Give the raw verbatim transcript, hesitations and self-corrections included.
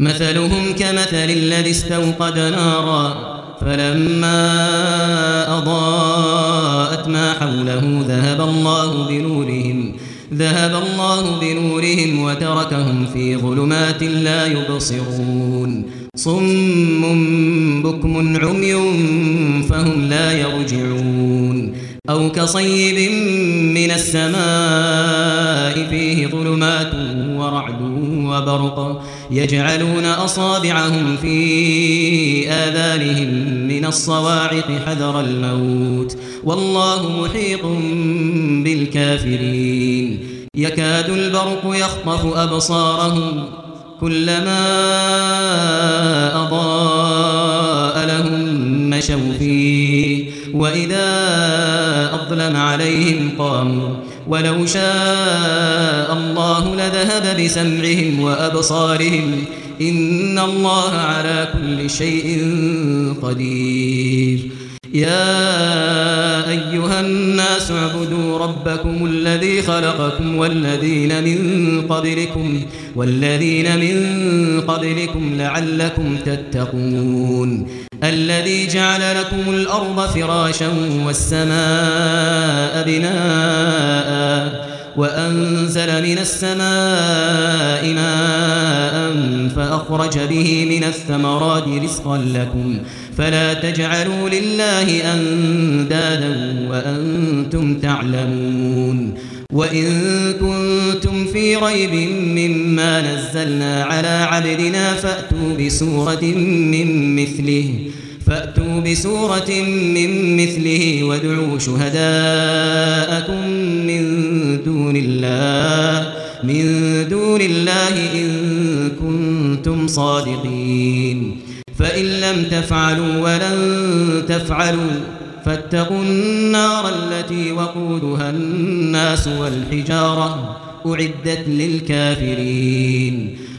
مثلهم كمثل الذي استوقد نارا فلما أضاءت ما حوله ذهب الله بنورهم ذهب الله بنورهم وتركهم في ظلمات لا يبصرون صم بكم عمي فهم لا يرجعون أو كصيب من السماء فيه ظلمات ورعد وبرق يجعلون أصابعهم في آذانهم من الصواعق حذر الموت والله محيط بالكافرين يكاد البرق يخطف أبصارهم كلما أضاء لهم مشوا فيه وإذا أظلم عليهم قاموا ولو شاء الله لذهب بسمعهم وأبصارهم إن الله على كل شيء قدير يا أيها الناس اعبدوا ربكم الذي خلقكم والذين من قبلكم والذين من قبلكم لعلكم تتقون الذي جعل لكم الأرض فراشا والسماء بناء وأنزل من السماء ماء فأخرج به من الثمرات رزقا لكم فلا تجعلوا لله أندادا وأنتم تعلمون وإن كنتم في ريب مما نزلنا على عبدنا فأتوا بسورة من مثله فأتوا بسورة من مثله وادعوا شهداءكم من دون الله من دون الله إن كنتم صادقين فإن لم تفعلوا ولن تفعلوا فاتقوا النار التي وقودها الناس والحجارة أعدت للكافرين